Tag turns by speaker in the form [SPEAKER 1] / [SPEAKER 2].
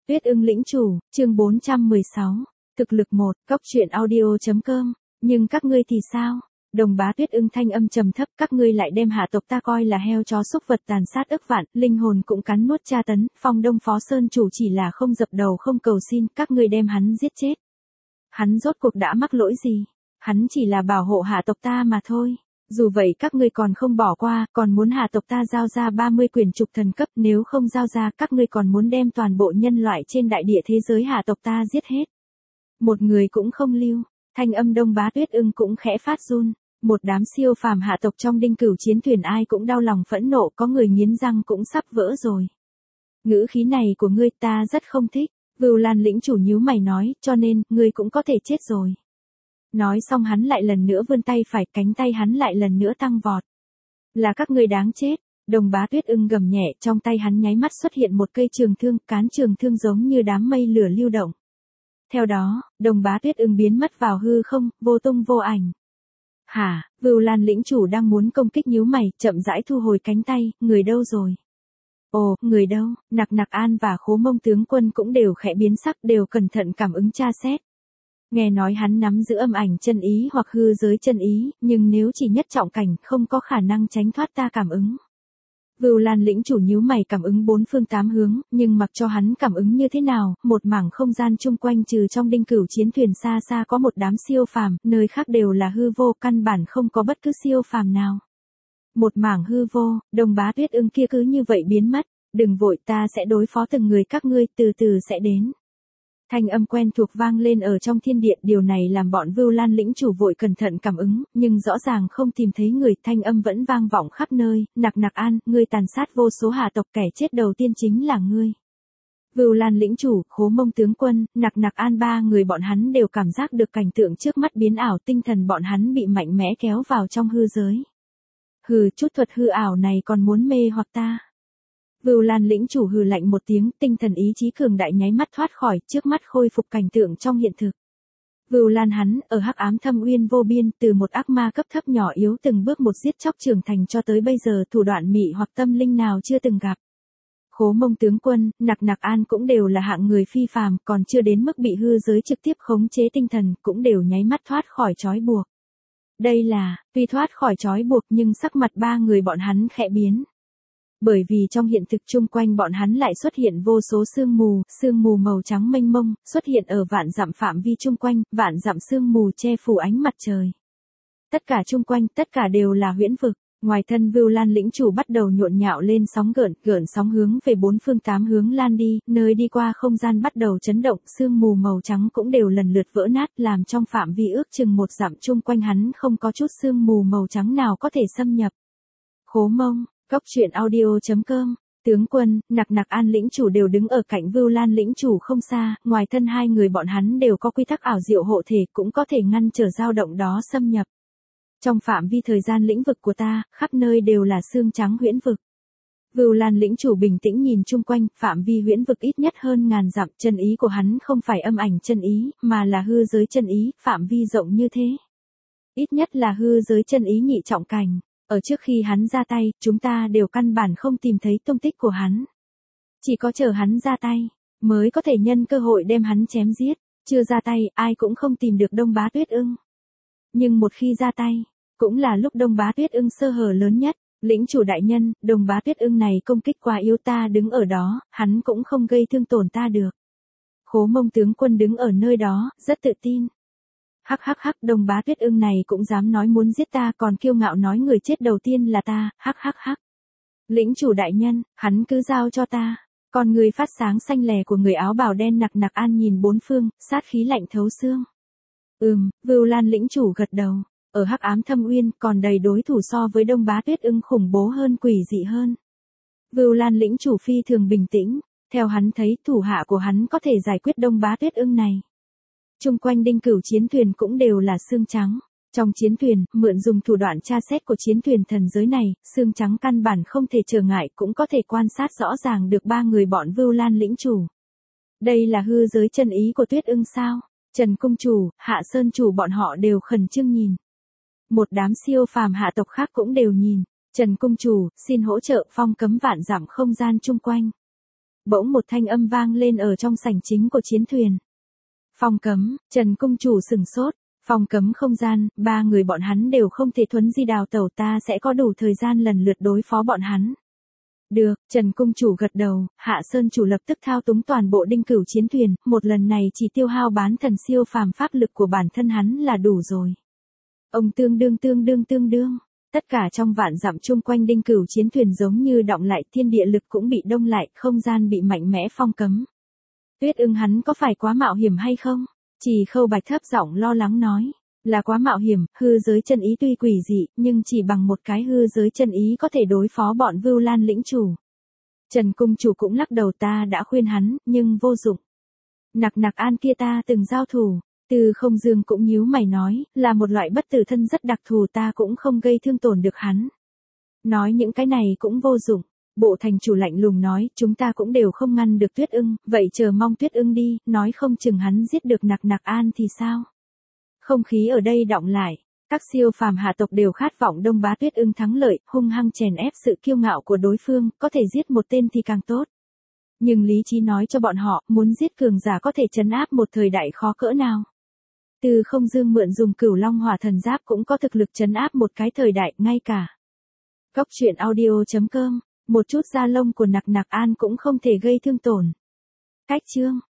[SPEAKER 1] Tuyết ưng lĩnh chủ, chương 416. Thực lực 1, cóc truyện audio.com. Nhưng các ngươi thì sao? Đồng bá Tuyết ưng thanh âm trầm thấp, các ngươi lại đem hạ tộc ta coi là heo chó xúc vật tàn sát ức vạn, linh hồn cũng cắn nuốt tra tấn, Phong Đông Phó Sơn chủ chỉ là không dập đầu không cầu xin, các ngươi đem hắn giết chết. Hắn rốt cuộc đã mắc lỗi gì? Hắn chỉ là bảo hộ hạ tộc ta mà thôi. Dù vậy các ngươi còn không bỏ qua, còn muốn hạ tộc ta giao ra 30 quyển trục thần cấp, nếu không giao ra các ngươi còn muốn đem toàn bộ nhân loại trên đại địa thế giới hạ tộc ta giết hết. Một người cũng không lưu, thanh âm Đông bá Tuyết ưng cũng khẽ phát run. Một đám siêu phàm hạ tộc trong đinh cửu chiến thuyền ai cũng đau lòng phẫn nộ, có người nghiến răng cũng sắp vỡ rồi. Ngữ khí này của ngươi ta rất không thích. Vưu Lan lĩnh chủ nhíu mày nói, cho nên, ngươi cũng có thể chết rồi. Nói xong hắn lại lần nữa vươn tay phải, cánh tay hắn lại lần nữa tăng vọt. Là các ngươi đáng chết. Đồng bá Tuyết ưng gầm nhẹ, trong tay hắn nháy mắt xuất hiện một cây trường thương, cán trường thương giống như đám mây lửa lưu động. Theo đó, đồng bá Tuyết ưng biến mất vào hư không, vô tung vô ảnh. Hả, Vưu Lan lĩnh chủ đang muốn công kích nhíu mày, chậm rãi thu hồi cánh tay, người đâu rồi? Ồ, người đâu? Nặc Nặc An và Khố Mông tướng quân cũng đều khẽ biến sắc, đều cẩn thận cảm ứng tra xét. Nghe nói hắn nắm giữ âm ảnh chân ý hoặc hư giới chân ý, nhưng nếu chỉ nhất trọng cảnh không có khả năng tránh thoát ta cảm ứng. Vưu Lan lĩnh chủ nhíu mày cảm ứng bốn phương tám hướng, nhưng mặc cho hắn cảm ứng như thế nào, một mảng không gian chung quanh trừ trong đinh cửu chiến thuyền xa xa có một đám siêu phàm, nơi khác đều là hư vô, căn bản không có bất cứ siêu phàm nào. Một mảng hư vô, đồng bá Tuyết ưng kia cứ như vậy biến mất, đừng vội ta sẽ đối phó từng người các ngươi, từ từ sẽ đến. Thanh âm quen thuộc vang lên ở trong thiên địa, điều này làm bọn Vưu Lan lĩnh chủ vội cẩn thận cảm ứng, nhưng rõ ràng không tìm thấy người, thanh âm vẫn vang vọng khắp nơi, Nặc Nặc An, ngươi tàn sát vô số hạ tộc, kẻ chết đầu tiên chính là ngươi. Vưu Lan lĩnh chủ, Khố Mông tướng quân, Nặc Nặc An ba người bọn hắn đều cảm giác được cảnh tượng trước mắt biến ảo, tinh thần bọn hắn bị mạnh mẽ kéo vào trong hư giới. Hừ, chút thuật hư ảo này còn muốn mê hoặc ta. Vưu Lan lĩnh chủ hừ lạnh một tiếng, tinh thần ý chí cường đại nháy mắt thoát khỏi, trước mắt khôi phục cảnh tượng trong hiện thực. Vưu Lan hắn, ở hắc ám thâm uyên vô biên, từ một ác ma cấp thấp nhỏ yếu từng bước một giết chóc trưởng thành cho tới bây giờ thủ đoạn mị hoặc tâm linh nào chưa từng gặp. Khố Mông tướng quân, Nặc Nặc An cũng đều là hạng người phi phàm, còn chưa đến mức bị hư giới trực tiếp khống chế tinh thần, cũng đều nháy mắt thoát khỏi trói buộc. Đây là, tuy thoát khỏi trói buộc nhưng sắc mặt ba người bọn hắn khẽ biến. Bởi vì trong hiện thực chung quanh bọn hắn lại xuất hiện vô số sương mù màu trắng mênh mông, xuất hiện ở vạn dặm phạm vi chung quanh, vạn dặm sương mù che phủ ánh mặt trời. Tất cả chung quanh, tất cả đều là huyễn vực, ngoài thân Vưu Lan lĩnh chủ bắt đầu nhộn nhạo lên sóng gợn sóng hướng về bốn phương tám hướng lan đi, nơi đi qua không gian bắt đầu chấn động, sương mù màu trắng cũng đều lần lượt vỡ nát, làm trong phạm vi ước chừng một dặm chung quanh hắn không có chút sương mù màu trắng nào có thể xâm nhập. Khố Mông, cóc truyện audio.com. Tướng quân, Nặc Nặc An lĩnh chủ đều đứng ở cạnh Vưu Lan lĩnh chủ không xa, ngoài thân hai người bọn hắn đều có quy tắc ảo diệu hộ thể, cũng có thể ngăn trở dao động đó xâm nhập. Trong phạm vi thời gian lĩnh vực của ta, khắp nơi đều là xương trắng huyễn vực. Vưu Lan lĩnh chủ bình tĩnh nhìn chung quanh, phạm vi huyễn vực ít nhất hơn ngàn dặm, chân ý của hắn không phải âm ảnh chân ý, mà là hư giới chân ý, phạm vi rộng như thế. Ít nhất là hư giới chân ý nhị trọng cảnh. Ở trước khi hắn ra tay, chúng ta đều căn bản không tìm thấy tung tích của hắn. Chỉ có chờ hắn ra tay, mới có thể nhân cơ hội đem hắn chém giết. Chưa ra tay, ai cũng không tìm được Đông bá Tuyết ưng. Nhưng một khi ra tay, cũng là lúc Đông bá Tuyết ưng sơ hở lớn nhất. Lĩnh chủ đại nhân, Đông bá Tuyết ưng này công kích quá yếu, ta đứng ở đó, hắn cũng không gây thương tổn ta được. Khố Mông tướng quân đứng ở nơi đó, rất tự tin. Hắc, Đông bá Tuyết ưng này cũng dám nói muốn giết ta, còn kiêu ngạo nói người chết đầu tiên là ta, hắc. Lĩnh chủ đại nhân, hắn cứ giao cho ta. Còn người phát sáng xanh lè của người áo bào đen Nặc Nặc An nhìn bốn phương, sát khí lạnh thấu xương. Vưu Lan lĩnh chủ gật đầu, ở hắc ám thâm uyên còn đầy đối thủ so với Đông bá Tuyết ưng khủng bố hơn, quỷ dị hơn. Vưu Lan lĩnh chủ phi thường bình tĩnh, theo hắn thấy thủ hạ của hắn có thể giải quyết Đông bá Tuyết ưng này. Chung quanh đinh cửu chiến thuyền cũng đều là xương trắng. Trong chiến thuyền, mượn dùng thủ đoạn tra xét của chiến thuyền thần giới này, xương trắng căn bản không thể trở ngại, cũng có thể quan sát rõ ràng được ba người bọn Vưu Lan lĩnh chủ. Đây là hư giới chân ý của Tuyết ưng sao? Trần cung chủ, Hạ Sơn chủ bọn họ đều khẩn trương nhìn. Một đám siêu phàm hạ tộc khác cũng đều nhìn. Trần cung chủ, xin hỗ trợ phong cấm vạn dặm không gian chung quanh. Bỗng một thanh âm vang lên ở trong sảnh chính của chiến thuyền. Phong cấm, Trần Cung Chủ sửng sốt. Phong cấm không gian, 3 người bọn hắn đều không thể thuấn di đào tẩu, ta sẽ có đủ thời gian lần lượt đối phó bọn hắn. Được, Trần Cung Chủ gật đầu, Hạ Sơn Chủ lập tức thao túng toàn bộ Đinh Cửu chiến thuyền, một lần này chỉ tiêu hao bán thần siêu phàm pháp lực của bản thân hắn là đủ rồi. Ông tương đương. Tất cả trong vạn dặm chung quanh Đinh Cửu chiến thuyền giống như đọng lại, thiên địa lực cũng bị đông lại, không gian bị mạnh mẽ phong cấm. Tuyết Ưng hắn có phải quá mạo hiểm hay không? Chỉ Khâu Bạch thấp giọng lo lắng nói, là quá mạo hiểm, hư giới chân ý tuy quỷ dị, nhưng chỉ bằng một cái hư giới chân ý có thể đối phó bọn Vưu Lan lĩnh chủ. Trần Cung Chủ cũng lắc đầu, ta đã khuyên hắn, nhưng vô dụng. Nặc An kia ta từng giao thủ, Từ Không Dương cũng nhíu mày nói, là một loại bất tử thân rất đặc thù, ta cũng không gây thương tổn được hắn. Nói những cái này cũng vô dụng. Bộ thành chủ lạnh lùng nói, chúng ta cũng đều không ngăn được Tuyết Ưng, vậy chờ mong Tuyết Ưng đi, nói không chừng hắn giết được Nặc An thì sao? Không khí ở đây đọng lại, các siêu phàm hạ tộc đều khát vọng Đông Bá Tuyết Ưng thắng lợi, hung hăng chèn ép sự kiêu ngạo của đối phương, có thể giết một tên thì càng tốt. Nhưng lý trí nói cho bọn họ, muốn giết cường giả có thể trấn áp một thời đại khó cỡ nào. Từ Không Dương mượn dùng Cửu Long Hỏa Thần Giáp cũng có thực lực trấn áp một cái thời đại, ngay cả Cốc.truyện.audio.com, một chút da lông của Nặc An cũng không thể gây thương tổn. Cách chương